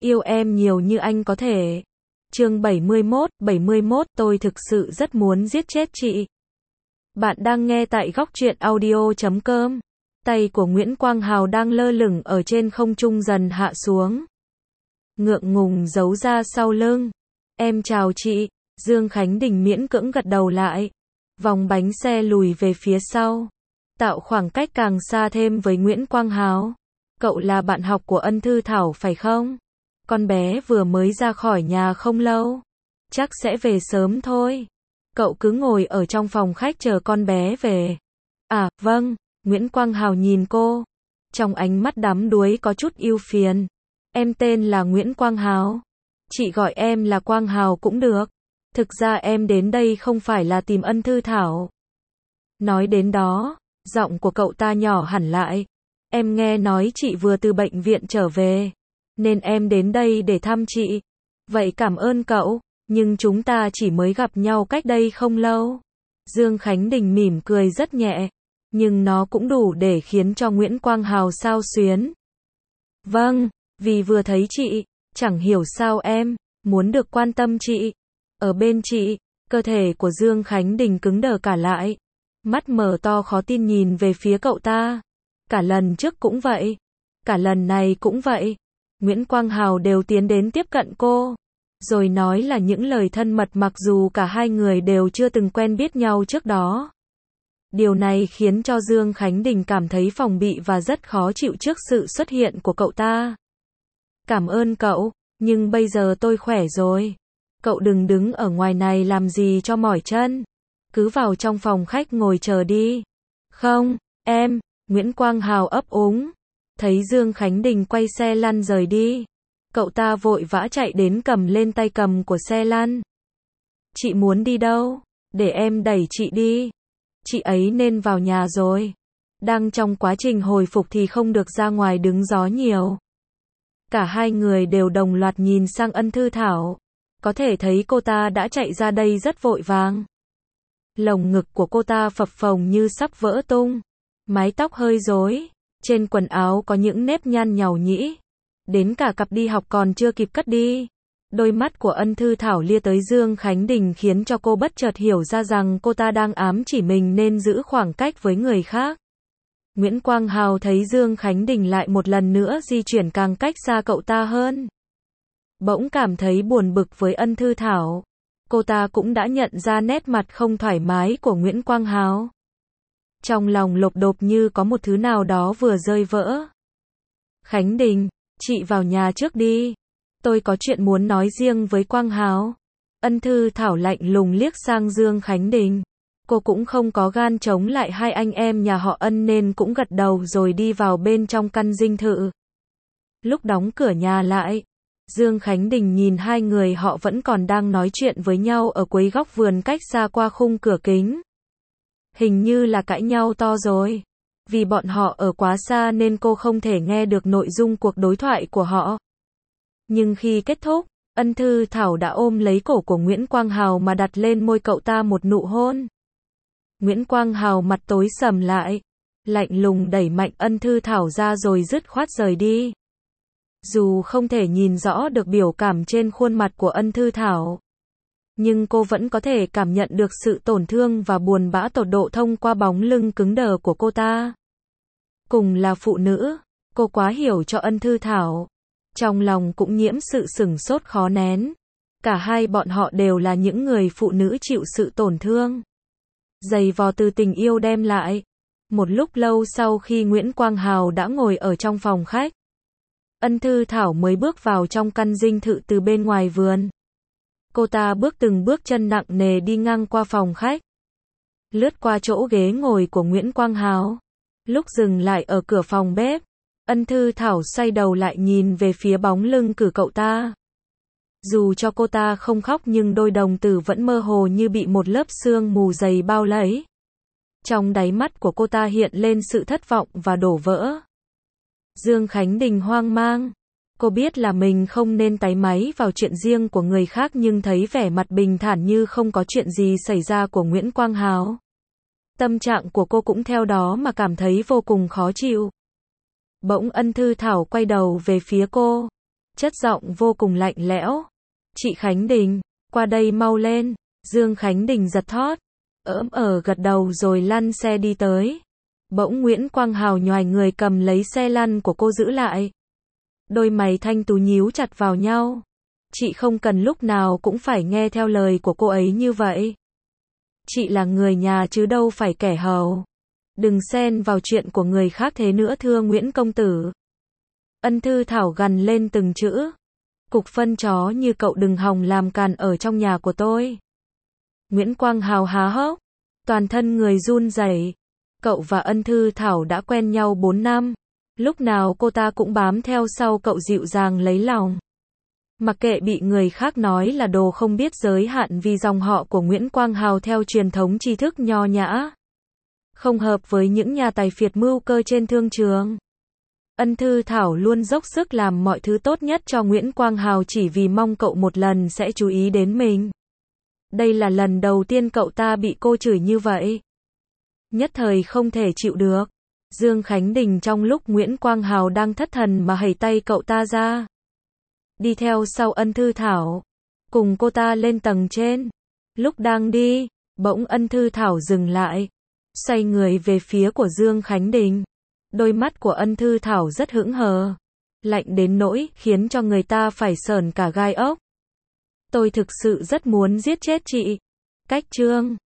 Yêu em nhiều như anh có thể. Chương 71, tôi thực sự rất muốn giết chết chị. Bạn đang nghe tại góc truyện audio.com. Tay của Nguyễn Quang Hào đang lơ lửng ở trên không trung dần hạ xuống. Ngượng ngùng giấu ra sau lưng. Em chào chị. Dương Khánh Đình miễn cưỡng gật đầu lại. Vòng bánh xe lùi về phía sau, tạo khoảng cách càng xa thêm với Nguyễn Quang Hào. Cậu là bạn học của Ân Thư Thảo phải không? Con bé vừa mới ra khỏi nhà không lâu. Chắc sẽ về sớm thôi. Cậu cứ ngồi ở trong phòng khách chờ con bé về. À, vâng. Nguyễn Quang Hào nhìn cô. Trong ánh mắt đắm đuối có chút ưu phiền. Em tên là Nguyễn Quang Hào. Chị gọi em là Quang Hào cũng được. Thực ra em đến đây không phải là tìm Ân Thư Thảo. Nói đến đó, giọng của cậu ta nhỏ hẳn lại. Em nghe nói chị vừa từ bệnh viện trở về, nên em đến đây để thăm chị. Vậy cảm ơn cậu, nhưng chúng ta chỉ mới gặp nhau cách đây không lâu. Dương Khánh Đình mỉm cười rất nhẹ, nhưng nó cũng đủ để khiến cho Nguyễn Quang Hào xao xuyến. Vâng, vì vừa thấy chị, chẳng hiểu sao em muốn được quan tâm chị. Ở bên chị, cơ thể của Dương Khánh Đình cứng đờ cả lại. Mắt mở to khó tin nhìn về phía cậu ta. Cả lần trước cũng vậy. Cả lần này cũng vậy. Nguyễn Quang Hào đều tiến đến tiếp cận cô. Rồi nói là những lời thân mật mặc dù cả hai người đều chưa từng quen biết nhau trước đó. Điều này khiến cho Dương Khánh Đình cảm thấy phòng bị và rất khó chịu trước sự xuất hiện của cậu ta. Cảm ơn cậu, nhưng bây giờ tôi khỏe rồi. Cậu đừng đứng ở ngoài này làm gì cho mỏi chân. Cứ vào trong phòng khách ngồi chờ đi. Không, em, Nguyễn Quang Hào ấp úng. Thấy Dương Khánh Đình quay xe lăn rời đi. Cậu ta vội vã chạy đến cầm lên tay cầm của xe lăn. Chị muốn đi đâu? Để em đẩy chị đi. Chị ấy nên vào nhà rồi. Đang trong quá trình hồi phục thì không được ra ngoài đứng gió nhiều. Cả hai người đều đồng loạt nhìn sang Ân Thư Thảo. Có thể thấy cô ta đã chạy ra đây rất vội vàng. Lồng ngực của cô ta phập phồng như sắp vỡ tung. Mái tóc hơi rối. Trên quần áo có những nếp nhăn nhàu nhĩ. Đến cả cặp đi học còn chưa kịp cất đi. Đôi mắt của Ân Thư Thảo lia tới Dương Khánh Đình khiến cho cô bất chợt hiểu ra rằng cô ta đang ám chỉ mình nên giữ khoảng cách với người khác. Nguyễn Quang Hào thấy Dương Khánh Đình lại một lần nữa di chuyển càng cách xa cậu ta hơn. Bỗng cảm thấy buồn bực với Ân Thư Thảo. Cô ta cũng đã nhận ra nét mặt không thoải mái của Nguyễn Quang Hào. Trong lòng lộp độp như có một thứ nào đó vừa rơi vỡ. Khánh Đình, chị vào nhà trước đi. Tôi có chuyện muốn nói riêng với Quang Hào. Ân Thư Thảo lạnh lùng liếc sang Dương Khánh Đình. Cô cũng không có gan chống lại hai anh em nhà họ Ân nên cũng gật đầu rồi đi vào bên trong căn dinh thự. Lúc đóng cửa nhà lại, Dương Khánh Đình nhìn hai người họ vẫn còn đang nói chuyện với nhau ở cuối góc vườn cách xa qua khung cửa kính. Hình như là cãi nhau to rồi. Vì bọn họ ở quá xa nên cô không thể nghe được nội dung cuộc đối thoại của họ. Nhưng khi kết thúc, Ân Thư Thảo đã ôm lấy cổ của Nguyễn Quang Hào mà đặt lên môi cậu ta một nụ hôn. Nguyễn Quang Hào mặt tối sầm lại, lạnh lùng đẩy mạnh Ân Thư Thảo ra rồi dứt khoát rời đi. Dù không thể nhìn rõ được biểu cảm trên khuôn mặt của Ân Thư Thảo, nhưng cô vẫn có thể cảm nhận được sự tổn thương và buồn bã tột độ thông qua bóng lưng cứng đờ của cô ta. Cùng là phụ nữ, cô quá hiểu cho Ân Thư Thảo. Trong lòng cũng nhiễm sự sửng sốt khó nén. Cả hai bọn họ đều là những người phụ nữ chịu sự tổn thương, dày vò từ tình yêu đem lại. Một lúc lâu sau khi Nguyễn Quang Hào đã ngồi ở trong phòng khách, Ân Thư Thảo mới bước vào trong căn dinh thự từ bên ngoài vườn. Cô ta bước từng bước chân nặng nề đi ngang qua phòng khách, lướt qua chỗ ghế ngồi của Nguyễn Quang Hào. Lúc dừng lại ở cửa phòng bếp, Ân Thư Thảo xoay đầu lại nhìn về phía bóng lưng của cậu ta. Dù cho cô ta không khóc nhưng đôi đồng tử vẫn mơ hồ như bị một lớp sương mù dày bao lấy. Trong đáy mắt của cô ta hiện lên sự thất vọng và đổ vỡ. Dương Khánh Đình hoang mang. Cô biết là mình không nên táy máy vào chuyện riêng của người khác nhưng thấy vẻ mặt bình thản như không có chuyện gì xảy ra của Nguyễn Quang Hào. Tâm trạng của cô cũng theo đó mà cảm thấy vô cùng khó chịu. Bỗng Ân Thư Thảo quay đầu về phía cô. chất giọng vô cùng lạnh lẽo. Chị Khánh Đình, qua đây mau lên. Dương Khánh Đình giật thót, gật đầu rồi lăn xe đi tới. Bỗng Nguyễn Quang Hào nhoài người cầm lấy xe lăn của cô giữ lại. Đôi mày thanh tú nhíu chặt vào nhau. Chị không cần lúc nào cũng phải nghe theo lời của cô ấy như vậy. Chị là người nhà chứ đâu phải kẻ hầu. Đừng xen vào chuyện của người khác thế nữa thưa Nguyễn công tử. Ân Thư Thảo gằn lên từng chữ. Cục phân chó như cậu đừng hòng làm càn ở trong nhà của tôi. Nguyễn Quang Hào há hốc, toàn thân người run rẩy. Cậu và Ân Thư Thảo đã quen nhau 4 năm. Lúc nào cô ta cũng bám theo sau cậu dịu dàng lấy lòng. Mặc kệ bị người khác nói là đồ không biết giới hạn vì dòng họ của Nguyễn Quang Hào theo truyền thống tri thức nho nhã. Không hợp với những nhà tài phiệt mưu cơ trên thương trường. Ân Thư Thảo luôn dốc sức làm mọi thứ tốt nhất cho Nguyễn Quang Hào chỉ vì mong cậu một lần sẽ chú ý đến mình. Đây là lần đầu tiên cậu ta bị cô chửi như vậy. Nhất thời không thể chịu được. Dương Khánh Đình trong lúc Nguyễn Quang Hào đang thất thần mà hẩy tay cậu ta ra. Đi theo sau Ân Thư Thảo. Cùng cô ta lên tầng trên. Lúc đang đi, bỗng Ân Thư Thảo dừng lại. Xoay người về phía của Dương Khánh Đình. Đôi mắt của Ân Thư Thảo rất hững hờ. Lạnh đến nỗi khiến cho người ta phải sởn cả gai ốc. Tôi thực sự rất muốn giết chết chị. Cách chương